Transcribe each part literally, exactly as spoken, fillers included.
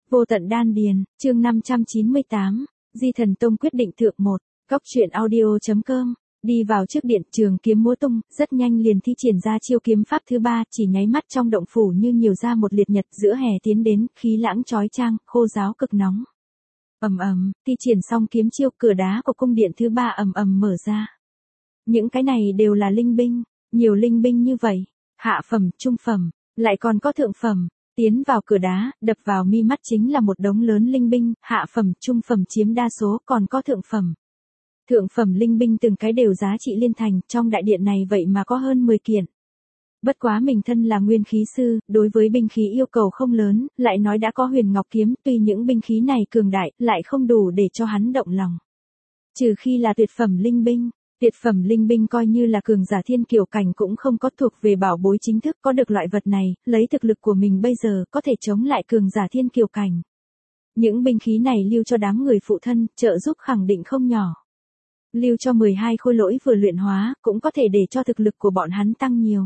Vô tận đan điền, chương năm trăm chín mươi tám, Di Thần Tông quyết định thượng một, góc truyện audio.com, đi vào trước điện trường kiếm múa tung, rất nhanh liền thi triển ra chiêu kiếm pháp thứ ba, chỉ nháy mắt trong động phủ như nhiều ra một liệt nhật giữa hè tiến đến, khí lãng chói chang, khô ráo cực nóng. Ầm ầm, thi triển xong kiếm chiêu, cửa đá của cung điện thứ ba ầm ầm mở ra. Những cái này đều là linh binh, nhiều linh binh như vậy, hạ phẩm, trung phẩm, lại còn có thượng phẩm. Tiến vào cửa đá, đập vào mi mắt chính là một đống lớn linh binh, hạ phẩm, trung phẩm chiếm đa số, còn có thượng phẩm. Thượng phẩm linh binh từng cái đều giá trị liên thành, trong đại điện này vậy mà có hơn mười kiện. Bất quá mình thân là nguyên khí sư, đối với binh khí yêu cầu không lớn, lại nói đã có huyền ngọc kiếm, tuy những binh khí này cường đại, lại không đủ để cho hắn động lòng. Trừ khi là tuyệt phẩm linh binh. Tuyệt phẩm linh binh coi như là cường giả thiên kiều cảnh cũng không có thuộc về bảo bối chính thức, có được loại vật này, lấy thực lực của mình bây giờ có thể chống lại cường giả thiên kiều cảnh. Những binh khí này lưu cho đám người phụ thân, trợ giúp khẳng định không nhỏ. Lưu cho mười hai khôi lỗi vừa luyện hóa, cũng có thể để cho thực lực của bọn hắn tăng nhiều.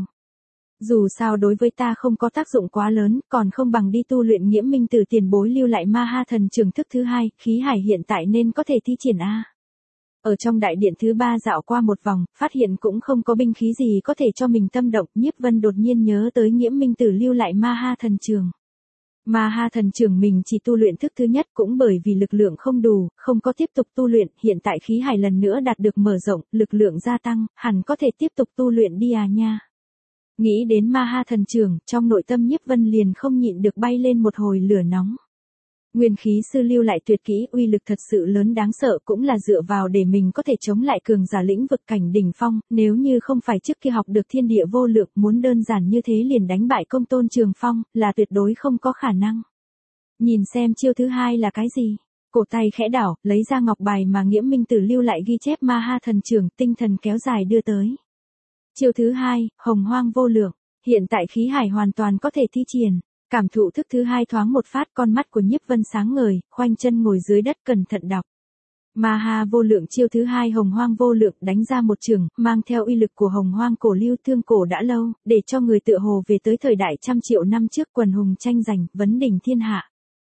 Dù sao đối với ta không có tác dụng quá lớn, còn không bằng đi tu luyện Nghiễm Minh từ tiền bối lưu lại Ma Ha Thần Trường thức thứ hai, khí hải hiện tại nên có thể thi triển a. Ở trong đại điện thứ ba dạo qua một vòng, phát hiện cũng không có binh khí gì có thể cho mình tâm động, Nhiếp Vân đột nhiên nhớ tới Nghiễm Minh Tử lưu lại Ma Ha Thần Trường. Ma Ha Thần Trường mình chỉ tu luyện thức thứ nhất, cũng bởi vì lực lượng không đủ, không có tiếp tục tu luyện, hiện tại khí hải lần nữa đạt được mở rộng, lực lượng gia tăng, hẳn có thể tiếp tục tu luyện đi à nha. Nghĩ đến Ma Ha Thần Trường, trong nội tâm Nhiếp Vân liền không nhịn được bay lên một hồi lửa nóng. Nguyên khí sư lưu lại tuyệt kỹ, uy lực thật sự lớn đáng sợ, cũng là dựa vào để mình có thể chống lại cường giả lĩnh vực cảnh đỉnh phong, nếu như không phải trước kia học được thiên địa vô lượng, muốn đơn giản như thế liền đánh bại Công Tôn Trường Phong, là tuyệt đối không có khả năng. Nhìn xem chiêu thứ hai là cái gì? Cổ tay khẽ đảo, lấy ra ngọc bài mà Nghiễm Minh Tử lưu lại ghi chép Ma Ha Thần Trường, tinh thần kéo dài đưa tới. Chiêu thứ hai, hồng hoang vô lượng, hiện tại khí hải hoàn toàn có thể thi triển. Cảm thụ thức thứ hai thoáng một phát, con mắt của Nhiếp Vân sáng ngời, khoanh chân ngồi dưới đất cẩn thận đọc. Ma Ha vô lượng chiêu thứ hai hồng hoang vô lượng, đánh ra một trường, mang theo uy lực của hồng hoang cổ lưu thương cổ đã lâu, để cho người tựa hồ về tới thời đại trăm triệu năm trước, quần hùng tranh giành, vấn đỉnh thiên hạ.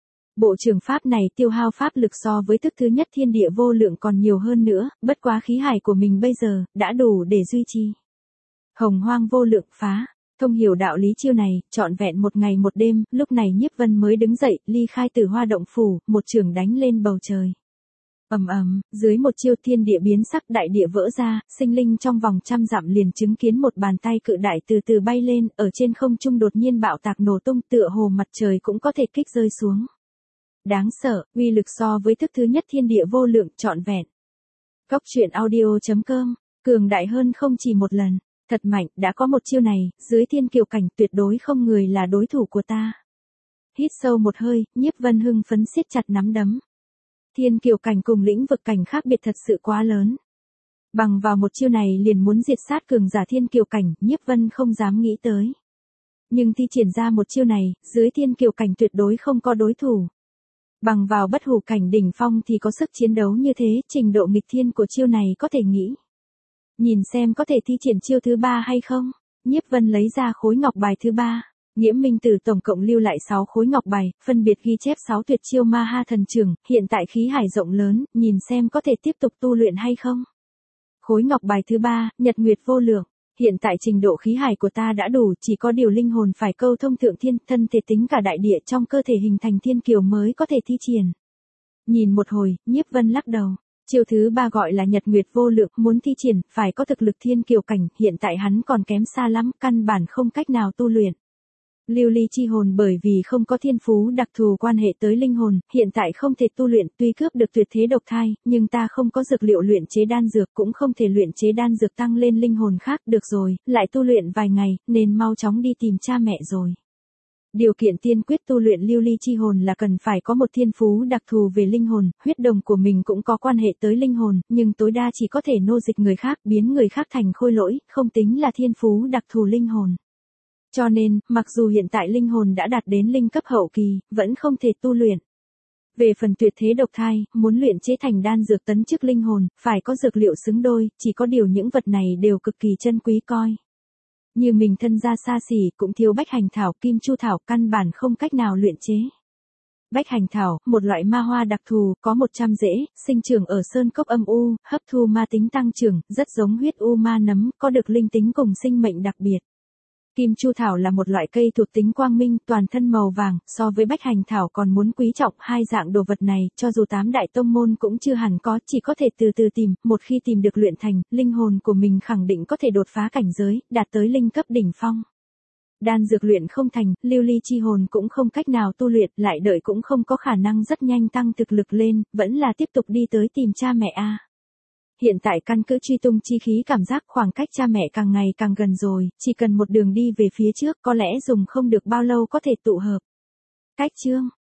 Bộ trường pháp này tiêu hao pháp lực so với thức thứ nhất thiên địa vô lượng còn nhiều hơn nữa, bất quá khí hải của mình bây giờ, đã đủ để duy trì. Hồng hoang vô lượng phá. Thông hiểu đạo lý chiêu này, trọn vẹn một ngày một đêm, lúc này Nhiếp Vân mới đứng dậy, ly khai Tử Hoa động phủ, một trường đánh lên bầu trời. Ầm ầm, dưới một chiêu thiên địa biến sắc, đại địa vỡ ra, sinh linh trong vòng trăm dặm liền chứng kiến một bàn tay cự đại từ từ bay lên, ở trên không trung đột nhiên bạo tạc nổ tung, tựa hồ mặt trời cũng có thể kích rơi xuống. Đáng sợ, uy lực so với thức thứ nhất thiên địa vô lượng trọn vẹn. Góc truyện audio.com, cường đại hơn không chỉ một lần. Thật mạnh, đã có một chiêu này, dưới thiên kiều cảnh tuyệt đối không người là đối thủ của ta. Hít sâu một hơi, Nhiếp Vân hưng phấn siết chặt nắm đấm. Thiên kiều cảnh cùng lĩnh vực cảnh khác biệt thật sự quá lớn. Bằng vào một chiêu này liền muốn diệt sát cường giả thiên kiều cảnh, Nhiếp Vân không dám nghĩ tới. Nhưng thi triển ra một chiêu này, dưới thiên kiều cảnh tuyệt đối không có đối thủ. Bằng vào bất hủ cảnh đỉnh phong thì có sức chiến đấu như thế, trình độ nghịch thiên của chiêu này có thể nghĩ. Nhìn xem có thể thi triển chiêu thứ ba hay không? Nhiếp Vân lấy ra khối ngọc bài thứ ba. Nghiễm Minh Tử tổng cộng lưu lại sáu khối ngọc bài, phân biệt ghi chép sáu tuyệt chiêu Ma Ha Thần Trường, hiện tại khí hải rộng lớn, nhìn xem có thể tiếp tục tu luyện hay không. Khối ngọc bài thứ ba, Nhật Nguyệt vô lượng. Hiện tại trình độ khí hải của ta đã đủ, chỉ có điều linh hồn phải câu thông thượng thiên, thân thể tính cả đại địa trong cơ thể hình thành thiên kiều mới có thể thi triển. Nhìn một hồi, Nhiếp Vân lắc đầu. Chiêu thứ ba gọi là Nhật Nguyệt vô lượng, muốn thi triển, phải có thực lực thiên kiều cảnh, hiện tại hắn còn kém xa lắm, căn bản không cách nào tu luyện. Lưu ly chi hồn bởi vì không có thiên phú đặc thù quan hệ tới linh hồn, hiện tại không thể tu luyện, tuy cướp được tuyệt thế độc thai, nhưng ta không có dược liệu luyện chế đan dược, cũng không thể luyện chế đan dược tăng lên linh hồn khác, được rồi, lại tu luyện vài ngày, nên mau chóng đi tìm cha mẹ rồi. Điều kiện tiên quyết tu luyện lưu ly chi hồn là cần phải có một thiên phú đặc thù về linh hồn, huyết đồng của mình cũng có quan hệ tới linh hồn, nhưng tối đa chỉ có thể nô dịch người khác, biến người khác thành khôi lỗi, không tính là thiên phú đặc thù linh hồn. Cho nên, mặc dù hiện tại linh hồn đã đạt đến linh cấp hậu kỳ, vẫn không thể tu luyện. Về phần tuyệt thế độc thai, muốn luyện chế thành đan dược tấn chức linh hồn, phải có dược liệu xứng đôi, chỉ có điều những vật này đều cực kỳ chân quý coi. Như mình thân gia xa xỉ, cũng thiếu bách hành thảo, kim chu thảo, căn bản không cách nào luyện chế. Bách hành thảo, một loại ma hoa đặc thù, có một trăm rễ, sinh trưởng ở sơn cốc âm u, hấp thu ma tính tăng trưởng, rất giống huyết u ma nấm, có được linh tính cùng sinh mệnh đặc biệt. Kim chu thảo là một loại cây thuộc tính quang minh, toàn thân màu vàng, so với bách hành thảo còn muốn quý trọng hai dạng đồ vật này, cho dù tám đại tông môn cũng chưa hẳn có, chỉ có thể từ từ tìm, một khi tìm được luyện thành, linh hồn của mình khẳng định có thể đột phá cảnh giới, đạt tới linh cấp đỉnh phong. Đan dược luyện không thành, lưu ly chi hồn cũng không cách nào tu luyện, lại đợi cũng không có khả năng rất nhanh tăng thực lực lên, vẫn là tiếp tục đi tới tìm cha mẹ a. Hiện tại căn cứ truy tung chi khí cảm giác khoảng cách cha mẹ càng ngày càng gần rồi, chỉ cần một đường đi về phía trước có lẽ dùng không được bao lâu có thể tụ hợp. Cách chương